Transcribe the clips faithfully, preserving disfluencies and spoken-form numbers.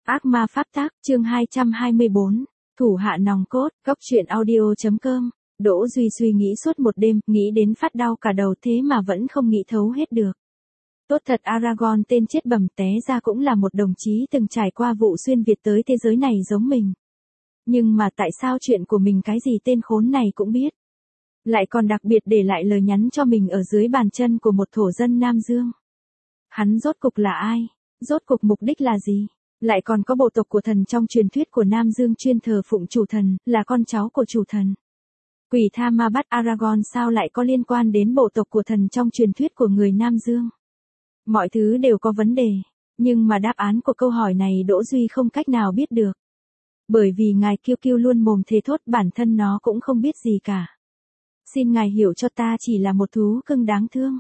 Ác ma pháp tác, chương hai trăm hai mươi bốn, thủ hạ nòng cốt, góc truyện audio.com. Đỗ Duy suy nghĩ suốt một đêm, nghĩ đến phát đau cả đầu thế mà vẫn không nghĩ thấu hết được. Tốt thật Aragorn tên chết bầm té ra cũng là một đồng chí từng trải qua vụ xuyên Việt tới thế giới này giống mình. Nhưng mà tại sao chuyện của mình cái gì tên khốn này cũng biết. Lại còn đặc biệt để lại lời nhắn cho mình ở dưới bàn chân của một thổ dân Nam Dương. Hắn rốt cục là ai? Rốt cục mục đích là gì? Lại còn có bộ tộc của thần trong truyền thuyết của Nam Dương chuyên thờ phụng chủ thần, là con cháu của chủ thần. Quỷ tha ma bắt Aragorn sao lại có liên quan đến bộ tộc của thần trong truyền thuyết của người Nam Dương? Mọi thứ đều có vấn đề, nhưng mà đáp án của câu hỏi này Đỗ Duy không cách nào biết được. Bởi vì ngài Kiêu Kiêu luôn mồm thề thốt bản thân nó cũng không biết gì cả. Xin ngài hiểu cho ta chỉ là một thú cưng đáng thương.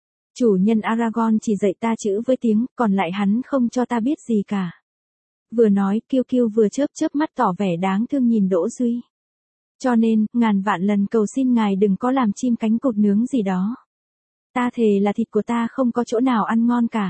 Chủ nhân Aragorn chỉ dạy ta chữ với tiếng, còn lại hắn không cho ta biết gì cả. Vừa nói Kiêu Kiêu vừa chớp chớp mắt tỏ vẻ đáng thương nhìn Đỗ Duy. Cho nên, ngàn vạn lần cầu xin ngài đừng có làm chim cánh cụt nướng gì đó. Ta thề là thịt của ta không có chỗ nào ăn ngon cả.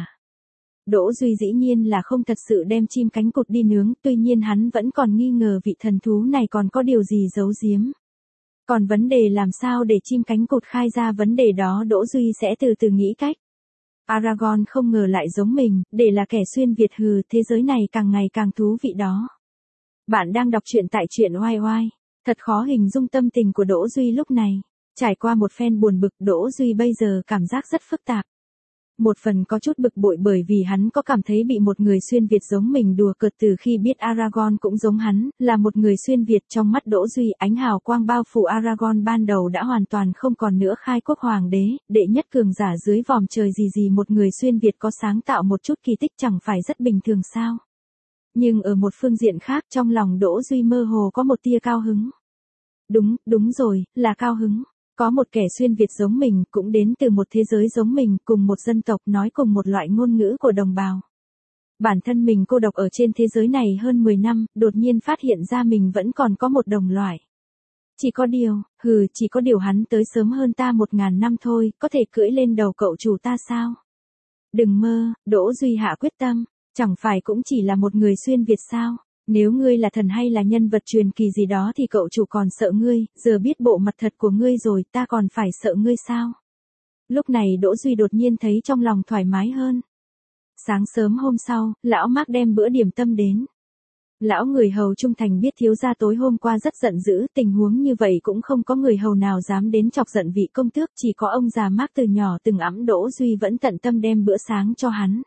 Đỗ Duy dĩ nhiên là không thật sự đem chim cánh cụt đi nướng, tuy nhiên hắn vẫn còn nghi ngờ vị thần thú này còn có điều gì giấu giếm. Còn vấn đề làm sao để chim cánh cụt khai ra vấn đề đó Đỗ Duy sẽ từ từ nghĩ cách. Aragorn không ngờ lại giống mình, để là kẻ xuyên Việt hừ, thế giới này càng ngày càng thú vị đó. Bạn đang đọc truyện tại truyện oai oai. Thật khó hình dung tâm tình của Đỗ Duy lúc này. Trải qua một phen buồn bực Đỗ Duy bây giờ cảm giác rất phức tạp. Một phần có chút bực bội bởi vì hắn có cảm thấy bị một người xuyên Việt giống mình đùa cợt từ khi biết Aragorn cũng giống hắn, là một người xuyên Việt trong mắt Đỗ Duy ánh hào quang bao phủ Aragorn ban đầu đã hoàn toàn không còn nữa khai quốc hoàng đế, đệ nhất cường giả dưới vòm trời gì gì một người xuyên Việt có sáng tạo một chút kỳ tích chẳng phải rất bình thường sao. Nhưng ở một phương diện khác trong lòng Đỗ Duy mơ hồ có một tia cao hứng. Đúng, đúng rồi, là cao hứng. Có một kẻ xuyên Việt giống mình, cũng đến từ một thế giới giống mình, cùng một dân tộc nói cùng một loại ngôn ngữ của đồng bào. Bản thân mình cô độc ở trên thế giới này hơn mười năm, đột nhiên phát hiện ra mình vẫn còn có một đồng loại. Chỉ có điều, hừ, chỉ có điều hắn tới sớm hơn ta một ngàn năm thôi, có thể cưỡi lên đầu cậu chủ ta sao? Đừng mơ, Đỗ Duy hạ quyết tâm, chẳng phải cũng chỉ là một người xuyên Việt sao? Nếu ngươi là thần hay là nhân vật truyền kỳ gì đó thì cậu chủ còn sợ ngươi, giờ biết bộ mặt thật của ngươi rồi ta còn phải sợ ngươi sao? Lúc này Đỗ Duy đột nhiên thấy trong lòng thoải mái hơn. Sáng sớm hôm sau, lão Mark đem bữa điểm tâm đến. Lão người hầu trung thành biết thiếu gia tối hôm qua rất giận dữ, tình huống như vậy cũng không có người hầu nào dám đến chọc giận vị công tước, chỉ có ông già Mark từ nhỏ từng ẵm Đỗ Duy vẫn tận tâm đem bữa sáng cho hắn.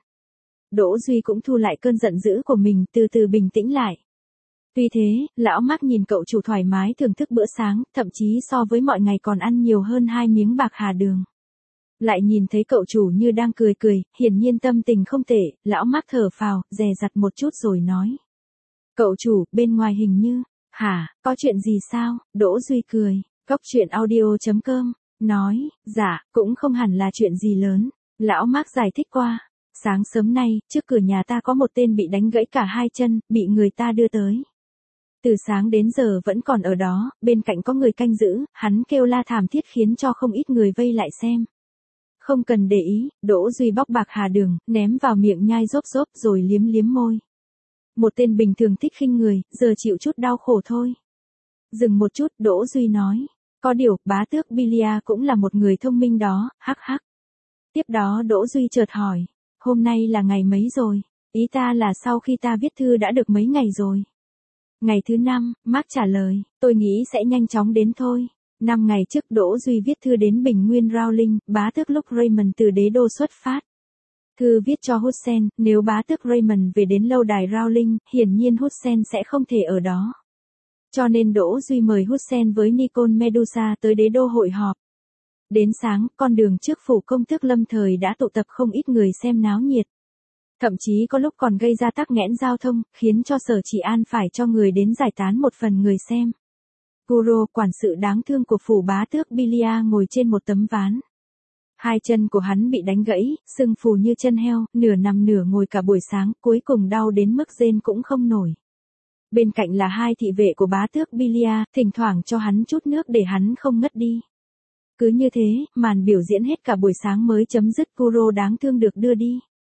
Đỗ Duy cũng thu lại cơn giận dữ của mình, từ từ bình tĩnh lại. Tuy thế, lão Mark nhìn cậu chủ thoải mái thưởng thức bữa sáng, thậm chí so với mọi ngày còn ăn nhiều hơn hai miếng bạc hà đường. Lại nhìn thấy cậu chủ như đang cười cười, hiển nhiên tâm tình không tệ, lão Mark thở phào, dè dặt một chút rồi nói. Cậu chủ, bên ngoài hình như, hả, có chuyện gì sao? Đỗ Duy cười, góc truyện audio.com, nói, dạ, cũng không hẳn là chuyện gì lớn. Lão Mark giải thích qua. Sáng sớm nay, trước cửa nhà ta có một tên bị đánh gãy cả hai chân, bị người ta đưa tới. Từ sáng đến giờ vẫn còn ở đó, bên cạnh có người canh giữ, hắn kêu la thảm thiết khiến cho không ít người vây lại xem. Không cần để ý, Đỗ Duy bóc bạc hà đường, ném vào miệng nhai rốp rốp rồi liếm liếm môi. Một tên bình thường thích khinh người, giờ chịu chút đau khổ thôi. Dừng một chút, Đỗ Duy nói. Có điều, bá tước Bilia cũng là một người thông minh đó, hắc hắc. Tiếp đó Đỗ Duy chợt hỏi. Hôm nay là ngày mấy rồi? Ý ta là sau khi ta viết thư đã được mấy ngày rồi. Ngày thứ năm, Mark trả lời, tôi nghĩ sẽ nhanh chóng đến thôi. Năm ngày trước Đỗ Duy viết thư đến Bình Nguyên Rowling, bá tước lúc Raymond từ đế đô xuất phát. Thư viết cho Hussein, nếu bá tước Raymond về đến lâu đài Rowling, hiển nhiên Hussein sẽ không thể ở đó. Cho nên Đỗ Duy mời Hussein với Nicole Medusa tới đế đô hội họp. Đến sáng, con đường trước phủ công tước lâm thời đã tụ tập không ít người xem náo nhiệt. Thậm chí có lúc còn gây ra tắc nghẽn giao thông, khiến cho sở trị an phải cho người đến giải tán một phần người xem. Guru, quản sự đáng thương của phủ bá tước Bilia ngồi trên một tấm ván. Hai chân của hắn bị đánh gãy, sưng phù như chân heo, nửa nằm nửa ngồi cả buổi sáng, cuối cùng đau đến mức rên cũng không nổi. Bên cạnh là hai thị vệ của bá tước Bilia, thỉnh thoảng cho hắn chút nước để hắn không ngất đi. Cứ như thế, màn biểu diễn hết cả buổi sáng mới chấm dứt, Guru đáng thương được đưa đi.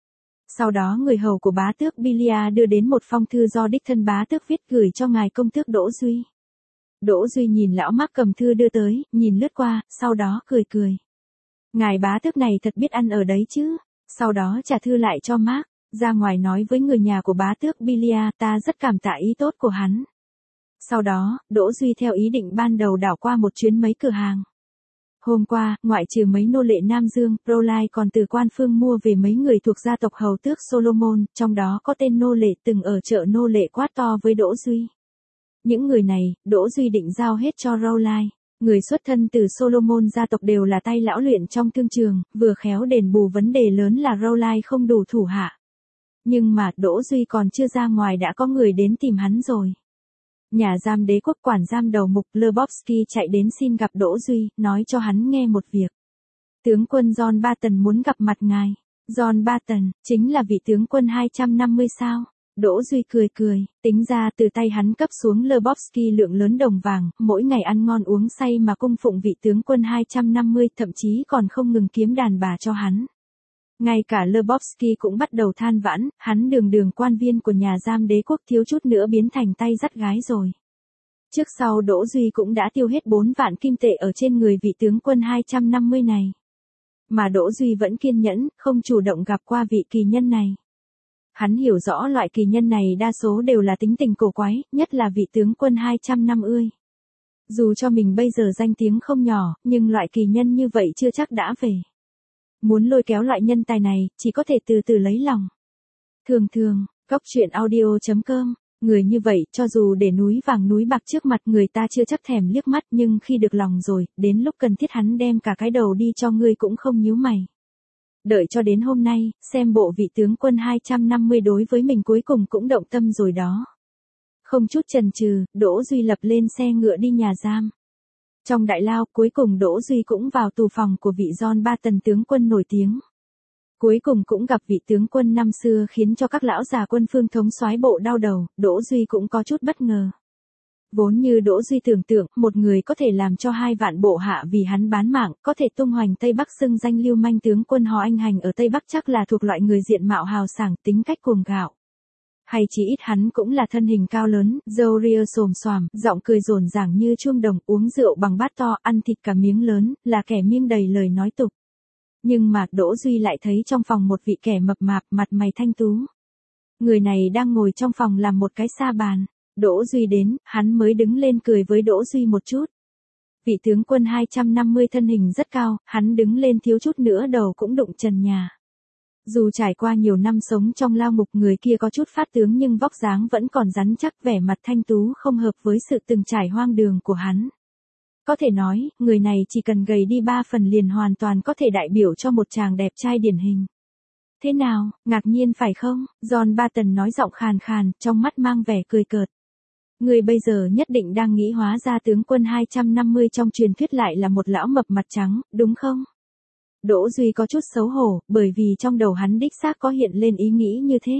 Sau đó người hầu của bá tước Bilia đưa đến một phong thư do đích thân bá tước viết gửi cho ngài công tước Đỗ Duy. Đỗ Duy nhìn lão Mark cầm thư đưa tới, nhìn lướt qua, sau đó cười cười. Ngài bá tước này thật biết ăn ở đấy chứ. Sau đó trả thư lại cho Mark, ra ngoài nói với người nhà của bá tước Bilia, ta rất cảm tạ ý tốt của hắn. Sau đó, Đỗ Duy theo ý định ban đầu đảo qua một chuyến mấy cửa hàng. Hôm qua, ngoại trừ mấy nô lệ Nam Dương, Rowley còn từ quan phương mua về mấy người thuộc gia tộc hầu tước Solomon, trong đó có tên nô lệ từng ở chợ nô lệ quát to với Đỗ Duy. Những người này, Đỗ Duy định giao hết cho Rowley. Người xuất thân từ Solomon gia tộc đều là tay lão luyện trong thương trường, vừa khéo đền bù vấn đề lớn là Rowley không đủ thủ hạ. Nhưng mà Đỗ Duy còn chưa ra ngoài đã có người đến tìm hắn rồi. Nhà giam đế quốc quản giam đầu mục Lebowski chạy đến xin gặp Đỗ Duy, nói cho hắn nghe một việc. Tướng quân John Barton muốn gặp mặt ngài. John Barton, chính là vị tướng quân hai trăm năm mươi sao? Đỗ Duy cười cười, tính ra từ tay hắn cấp xuống Lebowski lượng lớn đồng vàng, mỗi ngày ăn ngon uống say mà cung phụng vị tướng quân hai trăm năm mươi, thậm chí còn không ngừng kiếm đàn bà cho hắn. Ngay cả Lebowski cũng bắt đầu than vãn, hắn đường đường quan viên của nhà giam đế quốc thiếu chút nữa biến thành tay dắt gái rồi. Trước sau Đỗ Duy cũng đã tiêu hết bốn vạn kim tệ ở trên người vị tướng quân hai trăm năm mươi này. Mà Đỗ Duy vẫn kiên nhẫn, không chủ động gặp qua vị kỳ nhân này. Hắn hiểu rõ loại kỳ nhân này đa số đều là tính tình cổ quái, nhất là vị tướng quân hai trăm năm mươi. Dù cho mình bây giờ danh tiếng không nhỏ, nhưng loại kỳ nhân như vậy chưa chắc đã về. Muốn lôi kéo loại nhân tài này, chỉ có thể từ từ lấy lòng. Thường thường, góc truyện audio chấm com, người như vậy, cho dù để núi vàng núi bạc trước mặt người ta chưa chắc thèm liếc mắt, nhưng khi được lòng rồi, đến lúc cần thiết hắn đem cả cái đầu đi cho ngươi cũng không nhíu mày. Đợi cho đến hôm nay, xem bộ vị tướng quân hai trăm năm mươi đối với mình cuối cùng cũng động tâm rồi đó. Không chút chần chừ, Đỗ Duy lập lên xe ngựa đi nhà giam. Trong đại lao, cuối cùng Đỗ Duy cũng vào tù phòng của vị John Barton tướng quân nổi tiếng. Cuối cùng cũng gặp vị tướng quân năm xưa khiến cho các lão già quân phương thống soái bộ đau đầu, Đỗ Duy cũng có chút bất ngờ. Vốn như Đỗ Duy tưởng tượng, một người có thể làm cho hai vạn bộ hạ vì hắn bán mạng, có thể tung hoành Tây Bắc xưng danh lưu manh tướng quân hò anh hành ở Tây Bắc chắc là thuộc loại người diện mạo hào sảng, tính cách cuồng ngạo. Hay chỉ ít hắn cũng là thân hình cao lớn, râu ria xồm xoàm, giọng cười rồn ràng như chuông đồng, uống rượu bằng bát to, ăn thịt cả miếng lớn, là kẻ miêng đầy lời nói tục. Nhưng mà Đỗ Duy lại thấy trong phòng một vị kẻ mập mạp, mặt mày thanh tú. Người này đang ngồi trong phòng làm một cái sa bàn. Đỗ Duy đến, hắn mới đứng lên cười với Đỗ Duy một chút. Vị tướng quân hai trăm năm mươi thân hình rất cao, hắn đứng lên thiếu chút nữa đầu cũng đụng trần nhà. Dù trải qua nhiều năm sống trong lao ngục, người kia có chút phát tướng nhưng vóc dáng vẫn còn rắn chắc, vẻ mặt thanh tú không hợp với sự từng trải hoang đường của hắn. Có thể nói, người này chỉ cần gầy đi ba phần liền hoàn toàn có thể đại biểu cho một chàng đẹp trai điển hình. Thế nào, ngạc nhiên phải không? John Barton nói giọng khàn khàn, trong mắt mang vẻ cười cợt. Người bây giờ nhất định đang nghĩ hóa ra tướng quân hai trăm năm mươi trong truyền thuyết lại là một lão mập mặt trắng, đúng không? Đỗ Duy có chút xấu hổ, bởi vì trong đầu hắn đích xác có hiện lên ý nghĩ như thế.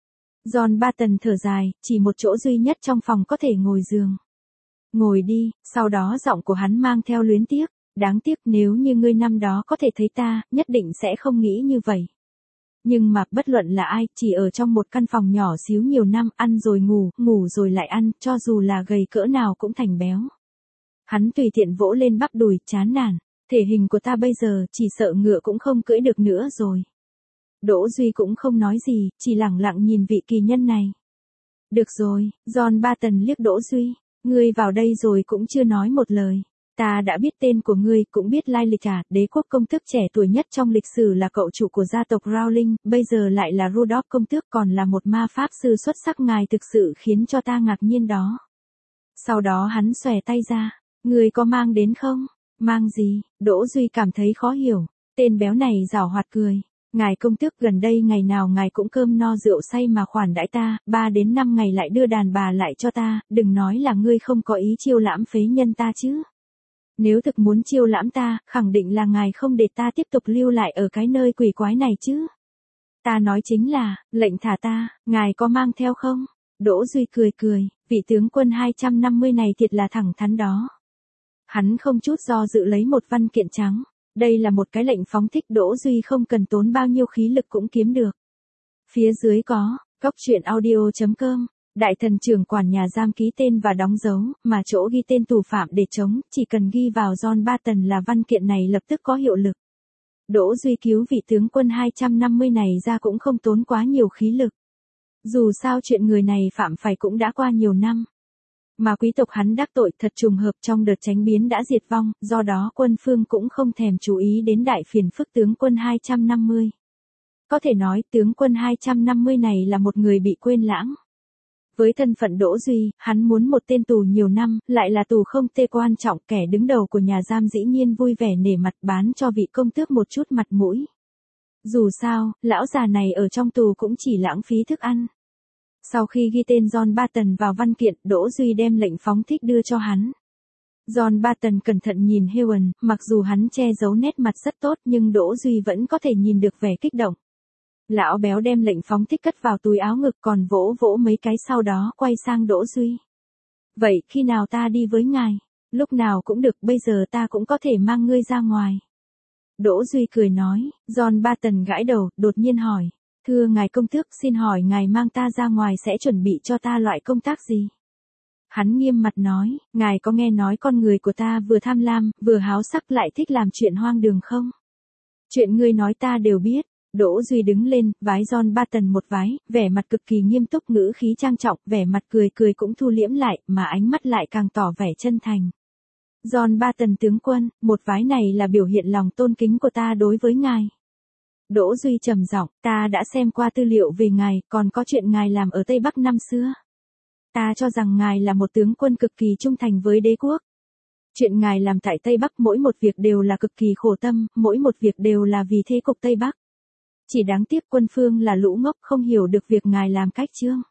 John Barton thở dài, chỉ một chỗ duy nhất trong phòng có thể ngồi giường. Ngồi đi, sau đó giọng của hắn mang theo luyến tiếc, đáng tiếc nếu như ngươi năm đó có thể thấy ta, nhất định sẽ không nghĩ như vậy. Nhưng mà bất luận là ai, chỉ ở trong một căn phòng nhỏ xíu nhiều năm, ăn rồi ngủ, ngủ rồi lại ăn, cho dù là gầy cỡ nào cũng thành béo. Hắn tùy tiện vỗ lên bắp đùi, chán nản, thể hình của ta bây giờ, chỉ sợ ngựa cũng không cưỡi được nữa rồi. Đỗ Duy cũng không nói gì, chỉ lẳng lặng nhìn vị kỳ nhân này. Được rồi, John Barton liếc Đỗ Duy, ngươi vào đây rồi cũng chưa nói một lời. Ta đã biết tên của ngươi, cũng biết lai lịch à, đế quốc công tước trẻ tuổi nhất trong lịch sử là cậu chủ của gia tộc Rowling, bây giờ lại là Rudolph công tước, còn là một ma pháp sư xuất sắc, ngài thực sự khiến cho ta ngạc nhiên đó. Sau đó hắn xòe tay ra, ngươi có mang đến không? Mang gì? Đỗ Duy cảm thấy khó hiểu, tên béo này giảo hoạt cười. Ngài công tước, gần đây ngày nào ngài cũng cơm no rượu say mà khoản đãi ta, ba đến năm ngày lại đưa đàn bà lại cho ta, đừng nói là ngươi không có ý chiêu lãm phế nhân ta chứ. Nếu thực muốn chiêu lãm ta, khẳng định là ngài không để ta tiếp tục lưu lại ở cái nơi quỷ quái này chứ. Ta nói chính là, lệnh thả ta, ngài có mang theo không? Đỗ Duy cười cười, vị tướng quân hai trăm năm mươi này thiệt là thẳng thắn đó. Hắn không chút do dự lấy một văn kiện trắng. Đây là một cái lệnh phóng thích, Đỗ Duy không cần tốn bao nhiêu khí lực cũng kiếm được. Phía dưới có, góc truyện audio chấm com. Đại thần trưởng quản nhà giam ký tên và đóng dấu, mà chỗ ghi tên tù phạm để chống, chỉ cần ghi vào John Barton là văn kiện này lập tức có hiệu lực. Đỗ Duy cứu vị tướng quân hai trăm năm mươi này ra cũng không tốn quá nhiều khí lực. Dù sao chuyện người này phạm phải cũng đã qua nhiều năm. Mà quý tộc hắn đắc tội thật trùng hợp trong đợt chánh biến đã diệt vong, do đó quân Phương cũng không thèm chú ý đến đại phiền phức tướng quân hai trăm năm mươi. Có thể nói tướng quân hai trăm năm mươi này là một người bị quên lãng. Với thân phận Đỗ Duy, hắn muốn một tên tù nhiều năm, lại là tù không tê quan trọng, kẻ đứng đầu của nhà giam dĩ nhiên vui vẻ nể mặt bán cho vị công tước một chút mặt mũi. Dù sao, lão già này ở trong tù cũng chỉ lãng phí thức ăn. Sau khi ghi tên John Barton vào văn kiện, Đỗ Duy đem lệnh phóng thích đưa cho hắn. John Barton cẩn thận nhìn Hewan, mặc dù hắn che giấu nét mặt rất tốt nhưng Đỗ Duy vẫn có thể nhìn được vẻ kích động. Lão béo đem lệnh phóng thích cất vào túi áo ngực còn vỗ vỗ mấy cái sau đó quay sang Đỗ Duy. Vậy khi nào ta đi với ngài? Lúc nào cũng được, bây giờ ta cũng có thể mang ngươi ra ngoài. Đỗ Duy cười nói. John Barton gãi đầu, đột nhiên hỏi. Thưa ngài công tước, xin hỏi ngài mang ta ra ngoài sẽ chuẩn bị cho ta loại công tác gì? Hắn nghiêm mặt nói, ngài có nghe nói con người của ta vừa tham lam, vừa háo sắc lại thích làm chuyện hoang đường không? Chuyện ngươi nói ta đều biết. Đỗ Duy đứng lên, vái John Barton một vái, vẻ mặt cực kỳ nghiêm túc, ngữ khí trang trọng, vẻ mặt cười cười cũng thu liễm lại, mà ánh mắt lại càng tỏ vẻ chân thành. John Barton tướng quân, một vái này là biểu hiện lòng tôn kính của ta đối với ngài. Đỗ Duy trầm giọng, ta đã xem qua tư liệu về ngài, còn có chuyện ngài làm ở Tây Bắc năm xưa. Ta cho rằng ngài là một tướng quân cực kỳ trung thành với đế quốc. Chuyện ngài làm tại Tây Bắc mỗi một việc đều là cực kỳ khổ tâm, mỗi một việc đều là vì thế cục Tây Bắc. Chỉ đáng tiếc quân Phương là lũ ngốc không hiểu được việc ngài làm cách chương.